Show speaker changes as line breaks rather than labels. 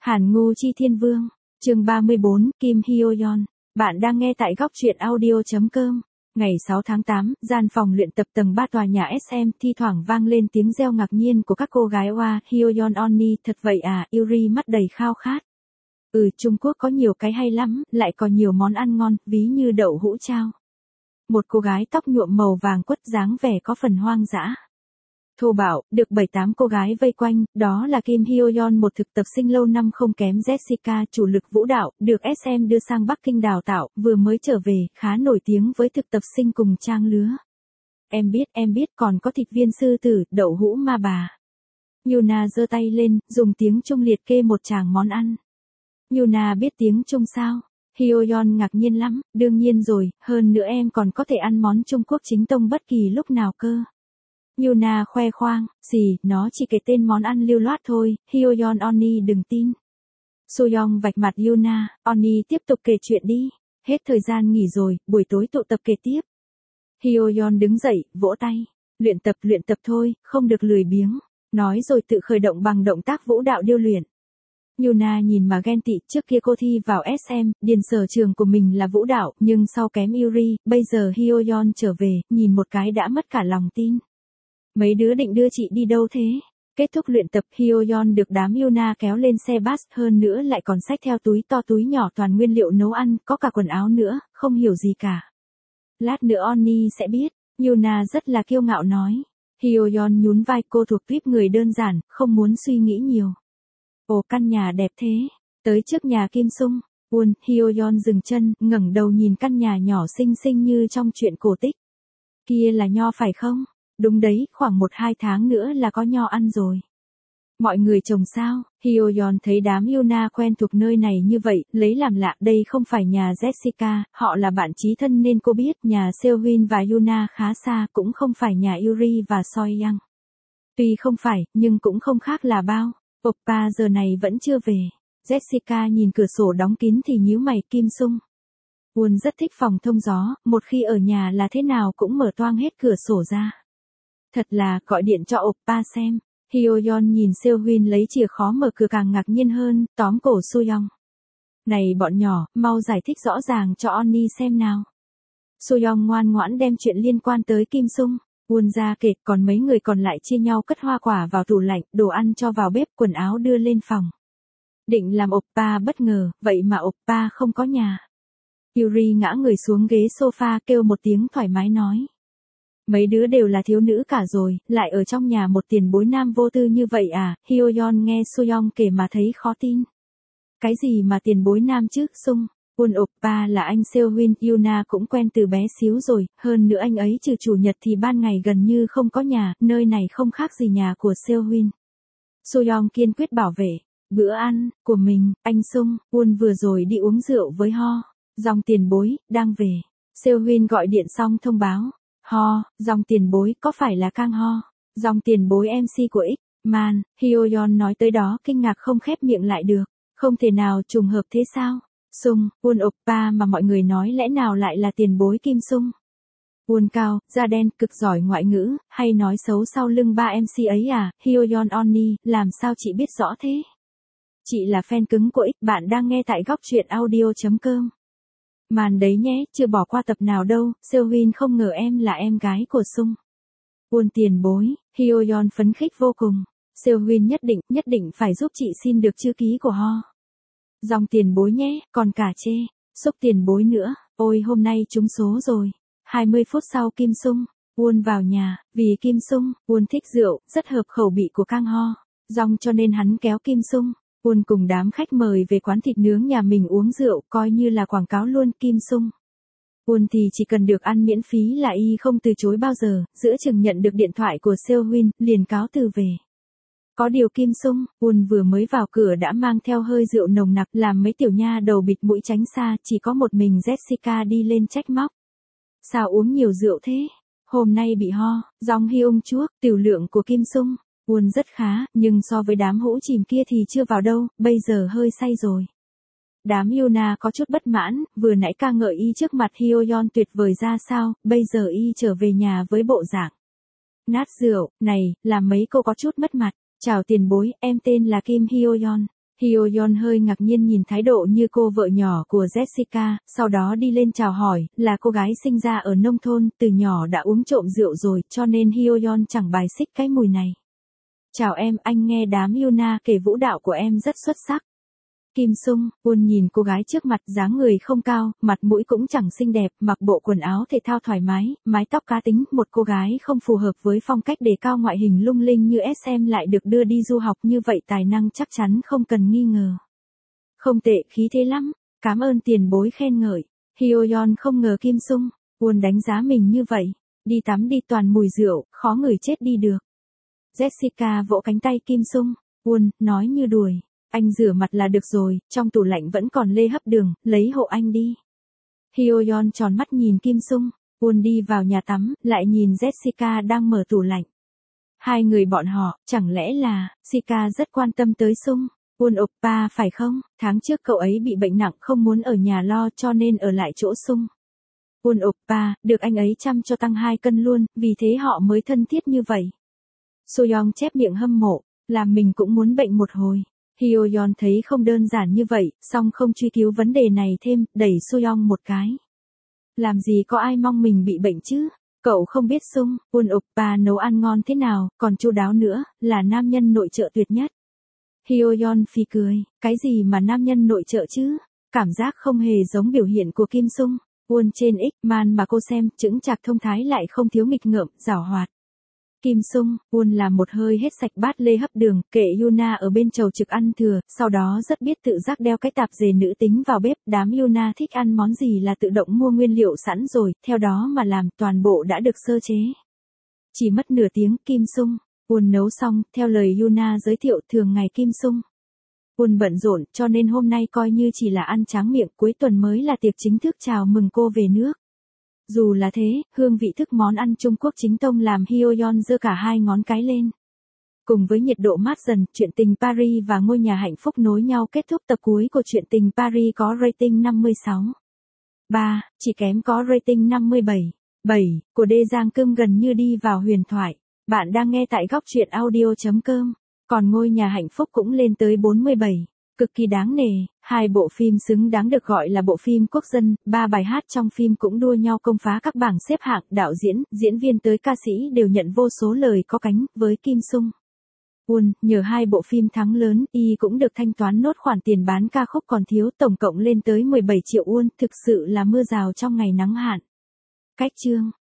Hàn Ngu Chi Thiên Vương, chương 34, Kim Hyo Yeon. Bạn đang nghe tại góc truyện audio.com. Ngày 6 tháng 8, gian phòng luyện tập tầng 3 tòa nhà SM, thi thoảng vang lên tiếng reo ngạc nhiên của các cô gái Hoa, Hyo Yeon Onni, thật vậy à, Yuri mắt đầy khao khát. Trung Quốc có nhiều cái hay lắm, lại còn nhiều món ăn ngon, ví như đậu hũ chao. Một cô gái tóc nhuộm màu vàng quất dáng vẻ có phần hoang dã. Thô bạo, được 7-8 cô gái vây quanh, đó là Kim Hyo Yeon, một thực tập sinh lâu năm không kém Jessica, chủ lực vũ đạo, được SM đưa sang Bắc Kinh đào tạo, vừa mới trở về, khá nổi tiếng với thực tập sinh cùng trang lứa. Em biết còn có thịt viên sư tử, đậu hũ ma bà. Yuna giơ tay lên, dùng tiếng Trung liệt kê một tràng món ăn. Yuna biết tiếng Trung sao? Hyo Yeon ngạc nhiên lắm, đương nhiên rồi, hơn nữa em còn có thể ăn món Trung Quốc chính tông bất kỳ lúc nào cơ. Yuna khoe khoang, nó chỉ kể tên món ăn lưu loát thôi, Hyo Yeon Onni đừng tin. Soyoung vạch mặt Yuna, Onni tiếp tục kể chuyện đi, hết thời gian nghỉ rồi, buổi tối tụ tập kể tiếp. Hyo Yeon đứng dậy, vỗ tay, luyện tập thôi, không được lười biếng, nói rồi tự khởi động bằng động tác vũ đạo điêu luyện. Yuna nhìn mà ghen tị, trước kia cô thi vào SM, điền sở trường của mình là vũ đạo, nhưng sau kém Yuri, bây giờ Hyo Yeon trở về, nhìn một cái đã mất cả lòng tin. Mấy đứa định đưa chị đi đâu thế? Kết thúc luyện tập, Hyo Yeon được đám Yuna kéo lên xe bus, hơn nữa lại còn xách theo túi to túi nhỏ toàn nguyên liệu nấu ăn, có cả quần áo nữa, không hiểu gì cả. Lát nữa Onni sẽ biết, Yuna rất là kiêu ngạo nói. Hyo Yeon nhún vai, cô thuộc tuýp người đơn giản, không muốn suy nghĩ nhiều. Ồ, căn nhà đẹp thế. Tới trước nhà Kim Sung, Hyo Yeon dừng chân, ngẩng đầu nhìn căn nhà nhỏ xinh xinh như trong truyện cổ tích. Kia là nho phải không? Đúng đấy, khoảng 1-2 tháng nữa là có nho ăn rồi. Mọi người trồng sao? Hyo Yeon thấy đám Yuna quen thuộc nơi này như vậy, lấy làm lạ, đây không phải nhà Jessica, họ là bạn chí thân nên cô biết nhà Seohyun và Yuna khá xa, cũng không phải nhà Yuri và Soyoung. Tuy không phải, nhưng cũng không khác là bao. Oppa giờ này vẫn chưa về. Jessica nhìn cửa sổ đóng kín thì nhíu mày. Kim Sung rất thích phòng thông gió, một khi ở nhà là thế nào cũng mở toang hết cửa sổ ra. Thật là, gọi điện cho Oppa xem. Hyo Yeon nhìn Seohyun lấy chìa khó mở cửa càng ngạc nhiên hơn, tóm cổ Soyoung. Này bọn nhỏ, mau giải thích rõ ràng cho Onni xem nào. Soyoung ngoan ngoãn đem chuyện liên quan tới Kim Sung ra kể, còn mấy người còn lại chia nhau cất hoa quả vào tủ lạnh, đồ ăn cho vào bếp, quần áo đưa lên phòng. Định làm Oppa bất ngờ, vậy mà Oppa không có nhà. Yuri ngã người xuống ghế sofa, kêu một tiếng thoải mái nói. Mấy đứa đều là thiếu nữ cả rồi, lại ở trong nhà một tiền bối nam vô tư như vậy à? Hyo Yeon nghe Soyoung kể mà thấy khó tin. Cái gì mà tiền bối nam chứ, Sung? Oppa là anh Seohyun, Yuna cũng quen từ bé xíu rồi, hơn nữa anh ấy trừ chủ nhật thì ban ngày gần như không có nhà, nơi này không khác gì nhà của Seohyun. Soyoung kiên quyết bảo vệ bữa ăn của mình. Anh Sung, vừa rồi đi uống rượu với Ho, dòng tiền bối, đang về. Seohyun gọi điện xong thông báo. Ho, dòng tiền bối, có phải là Kang Ho, dòng tiền bối MC của X-Man? Hyo Yeon nói tới đó kinh ngạc không khép miệng lại được. Không thể nào, trùng hợp thế sao? Sung, Oppa mà mọi người nói lẽ nào lại là tiền bối Kim Sung? Cao, da đen, cực giỏi ngoại ngữ, hay nói xấu sau lưng ba MC ấy à? Hyo Yeon Onni, làm sao chị biết rõ thế? Chị là fan cứng của X, bạn đang nghe tại góc truyện audio.com. Màn đấy nhé, chưa bỏ qua tập nào đâu, Seohyun không ngờ em là em gái của Sung. Tiền bối, Hyo Yeon phấn khích vô cùng. Seohyun nhất định phải giúp chị xin được chữ ký của Ho. Dòng tiền bối nhé, còn cả chê, xúc tiền bối nữa, ôi hôm nay trúng số rồi. 20 phút sau Kim Sung vào nhà, vì Kim Sung thích rượu, rất hợp khẩu vị của Kang Ho, dòng cho nên hắn kéo Kim Sung cùng đám khách mời về quán thịt nướng nhà mình uống rượu, coi như là quảng cáo luôn. Kim Sung thì chỉ cần được ăn miễn phí là y không từ chối bao giờ, giữa chừng nhận được điện thoại của Seohyun, liền cáo từ về. Có điều Kim Sung vừa mới vào cửa đã mang theo hơi rượu nồng nặc, làm mấy tiểu nha đầu bịt mũi tránh xa, chỉ có một mình Jessica đi lên trách móc. Sao uống nhiều rượu thế? Hôm nay bị ho, dòng Hyung chuốc, tiểu lượng của Kim Sung rất khá, nhưng so với đám hũ chìm kia thì chưa vào đâu, bây giờ hơi say rồi. Đám Yuna có chút bất mãn, vừa nãy ca ngợi y trước mặt Hyo Yeon tuyệt vời ra sao, bây giờ y trở về nhà với bộ dạng nát rượu, này, làm mấy cô có chút mất mặt. Chào tiền bối, em tên là Kim Hyo Yeon. Hyo Yeon hơi ngạc nhiên nhìn thái độ như cô vợ nhỏ của Jessica, sau đó đi lên chào hỏi, là cô gái sinh ra ở nông thôn, từ nhỏ đã uống trộm rượu rồi, cho nên Hyo Yeon chẳng bài xích cái mùi này. Chào em, anh nghe đám Yuna kể vũ đạo của em rất xuất sắc. Kim Sung, Won nhìn cô gái trước mặt, dáng người không cao, mặt mũi cũng chẳng xinh đẹp, mặc bộ quần áo thể thao thoải mái, mái tóc cá tính, một cô gái không phù hợp với phong cách đề cao ngoại hình lung linh như SM lại được đưa đi du học như vậy, tài năng chắc chắn không cần nghi ngờ. Không tệ, khí thế lắm, cảm ơn tiền bối khen ngợi. Hyo Yeon không ngờ Kim Sung, Won đánh giá mình như vậy, đi tắm đi, toàn mùi rượu, khó ngửi chết đi được. Jessica vỗ cánh tay Kim Sung, Won, nói như đùi. Anh rửa mặt là được rồi, trong tủ lạnh vẫn còn lê hấp đường, lấy hộ anh đi. Hyo Yeon tròn mắt nhìn Kim Sung, Won đi vào nhà tắm, lại nhìn Jessica đang mở tủ lạnh. Hai người bọn họ, chẳng lẽ là, Sika rất quan tâm tới Sung, Won oppa phải không? Tháng trước cậu ấy bị bệnh nặng không muốn ở nhà lo cho nên ở lại chỗ Sung. Won oppa, được anh ấy chăm cho tăng 2 cân luôn, vì thế họ mới thân thiết như vậy. Soyoung chép miệng hâm mộ, làm mình cũng muốn bệnh một hồi. Hyo Yeon thấy không đơn giản như vậy, song không truy cứu vấn đề này thêm, đẩy Soyoung một cái. Làm gì có ai mong mình bị bệnh chứ? Cậu không biết Sung, Won oppa nấu ăn ngon thế nào, còn chu đáo nữa, là nam nhân nội trợ tuyệt nhất. Hyo Yeon phì cười, cái gì mà nam nhân nội trợ chứ? Cảm giác không hề giống biểu hiện của Kim Sung. Won trên X-man mà cô xem, chững chạc thông thái lại không thiếu nghịch ngợm, giảo hoạt. Kim Sung, Won làm một hơi hết sạch bát lê hấp đường, kệ Yuna ở bên chầu trực ăn thừa, sau đó rất biết tự giác đeo cái tạp dề nữ tính vào bếp, đám Yuna thích ăn món gì là tự động mua nguyên liệu sẵn rồi, theo đó mà làm, toàn bộ đã được sơ chế. Chỉ mất nửa tiếng, Kim Sung, Won nấu xong, theo lời Yuna giới thiệu, thường ngày Kim Sung, Won bận rộn, cho nên hôm nay coi như chỉ là ăn tráng miệng, cuối tuần mới là tiệc chính thức chào mừng cô về nước. Dù là thế, hương vị thức món ăn Trung Quốc chính tông làm Hyo Yeon giơ cả hai ngón cái lên. Cùng với nhiệt độ mát dần, Chuyện tình Paris và Ngôi nhà hạnh phúc nối nhau kết thúc. Tập cuối của Chuyện tình Paris có rating 56.3, chỉ kém có rating 57.7 của Đê Giang Cưng, gần như đi vào huyền thoại. Bạn đang nghe tại góc truyện audio.com. Còn Ngôi nhà hạnh phúc cũng lên tới 47. Cực kỳ đáng nể, hai bộ phim xứng đáng được gọi là bộ phim quốc dân, 3 bài hát trong phim cũng đua nhau công phá các bảng xếp hạng, đạo diễn, diễn viên tới ca sĩ đều nhận vô số lời có cánh, với Kim Sung. Won, nhờ hai bộ phim thắng lớn, y cũng được thanh toán nốt khoản tiền bán ca khúc còn thiếu, tổng cộng lên tới 17 triệu won, thực sự là mưa rào trong ngày nắng hạn. Cách chương